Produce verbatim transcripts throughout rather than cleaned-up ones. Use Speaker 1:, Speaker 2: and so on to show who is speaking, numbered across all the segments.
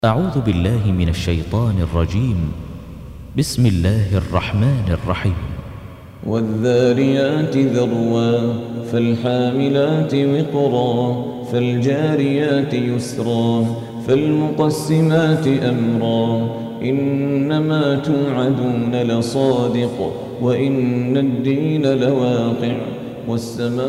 Speaker 1: أعوذ بالله من الشيطان الرجيم. بسم الله الرحمن الرحيم.
Speaker 2: والذاريات ذروا فالحاملات وقرا فالجاريات يسرا فالمقسمات أمرا إنما توعدون لصادق وإن الدين لواقع والسماء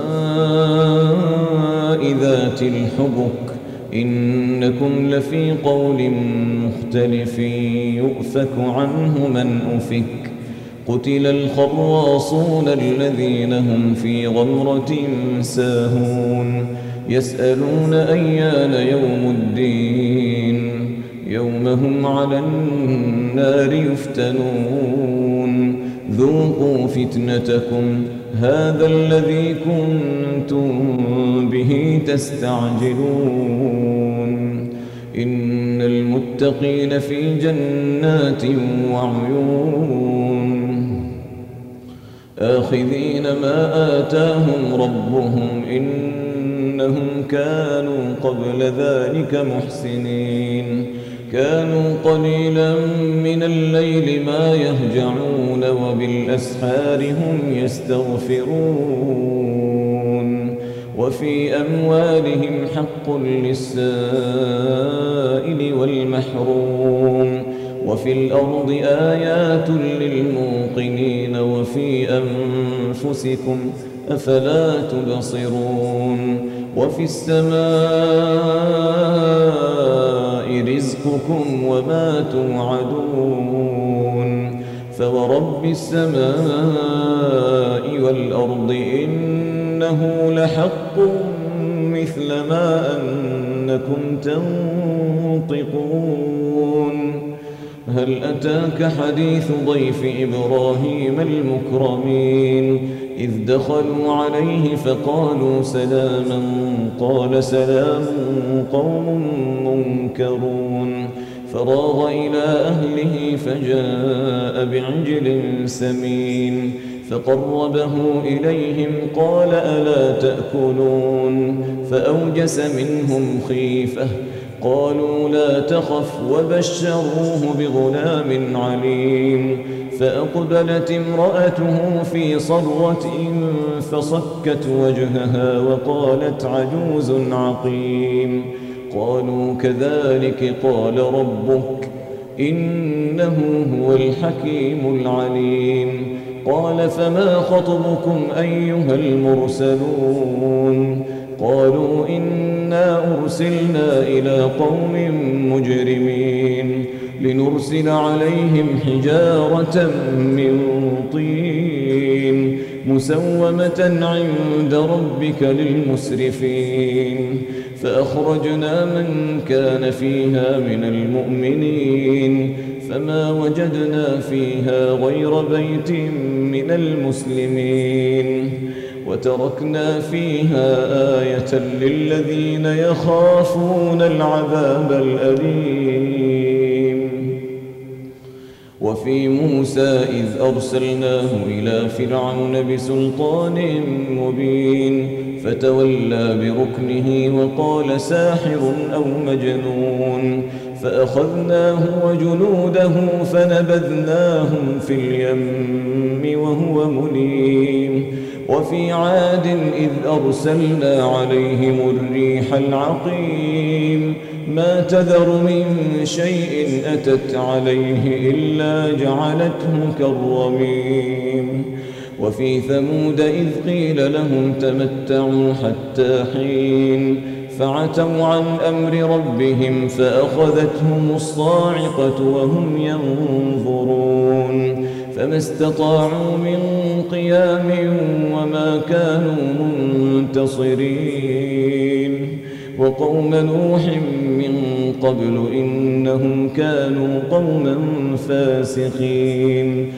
Speaker 2: ذات الحبك إنكم لفي قول مختلف يؤفك عنه من أفك قتل الخراصون الذين هم في غمرة ساهون يسألون أيان يوم الدين يوم هم على النار يفتنون ذوقوا فتنتكم هذا الذي كنتم به تستعجلون إن المتقين في جنات وعيون آخذين ما آتاهم ربهم إنهم كانوا قبل ذلك محسنين كانوا قليلا من الليل ما يهجعون وبالأسحار هم يستغفرون وفي أموالهم حق للسائل والمحروم وفي الأرض آيات للموقنين وفي أنفسكم أفلا تبصرون وفي السماء رزقكم وما توعدون فورب السماء والأرض إنه لحق مثل ما أنكم تنطقون هل أتاك حديث ضيف إبراهيم المكرمين إذ دخلوا عليه فقالوا سلاما قال سلام قوم منكرون فراغ إلى أهله فجاء بعجل سمين فقربه إليهم قال ألا تأكلون فأوجس منهم خيفة قالوا لا تخف وبشروه بغلام عليم فأقبلت امرأته في صرة فصكت وجهها وقالت عجوز عقيم قالوا كذلك قال ربك إنه هو الحكيم العليم قال فما خطبكم أيها المرسلون قالوا إنا أرسلنا إلى قوم مجرمين لنرسل عليهم حجارة من طين مسومة عند ربك للمسرفين فأخرجنا من كان فيها من المؤمنين فما وجدنا فيها غير بيت من المسلمين وتركنا فيها آية للذين يخافون العذاب الأليم وفي موسى إذ أرسلناه إلى فرعون بسلطان مبين فتولى بركنه وقال ساحر أو مجنون فأخذناه وجنوده فنبذناهم في اليم وهو مليم وفي عاد إذ أرسلنا عليهم الريح العقيم ما تذر من شيء أتت عليه إلا جعلته كالرميم وفي ثمود إذ قيل لهم تمتعوا حتى حين فعتوا عن أمر ربهم فأخذتهم الصاعقة وهم ينظرون فما استطاعوا من قيام وما كانوا منتصرين وقوم نوح من قبل إنهم كانوا قوما فاسقين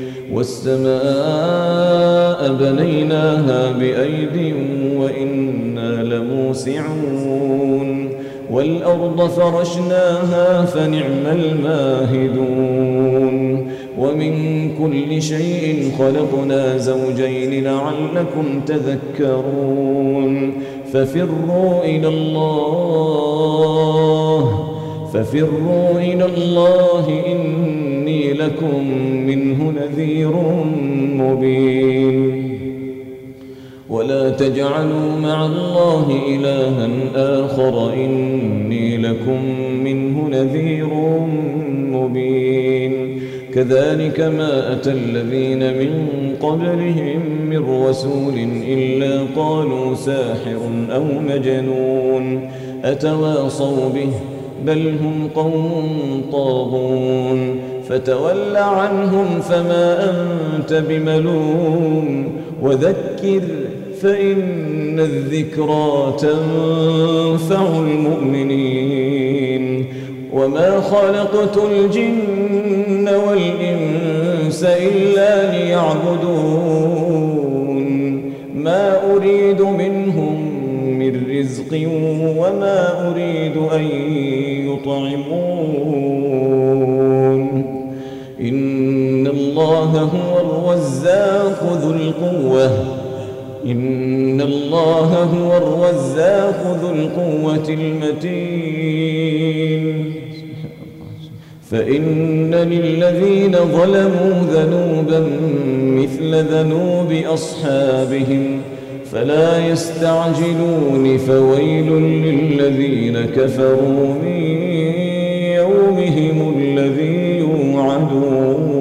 Speaker 2: والسماء بنيناها بأيد وإنا لموسعون والأرض فرشناها فنعم الماهدون ومن كل شيء خلقنا زوجين لعلكم تذكرون ففروا إلى الله ففروا إلى الله إني لكم منه نذير مبين ولا تجعلوا مع الله إلها آخر إني لكم منه نذير مبين كذلك ما أتى الذين من قبلهم من رسول إلا قالوا ساحر أو مجنون أتواصوا به بل هم قوم طاغون فتول عنهم فما أنت بملوم وذكر فإن الذكرى تنفع المؤمنين وما خلقت الجن والإنس إلا ليعبدون ما أريد منهم من رزق وما أريد أن يطعمون إن الله هو الرزاق ذو القوة إن الله هو الرزاق ذو القوة المتين فإن للذين ظلموا ذنوبا مثل ذنوب أصحابهم فلا يستعجلون فويل للذين كفروا من يومهم الذي يوعدون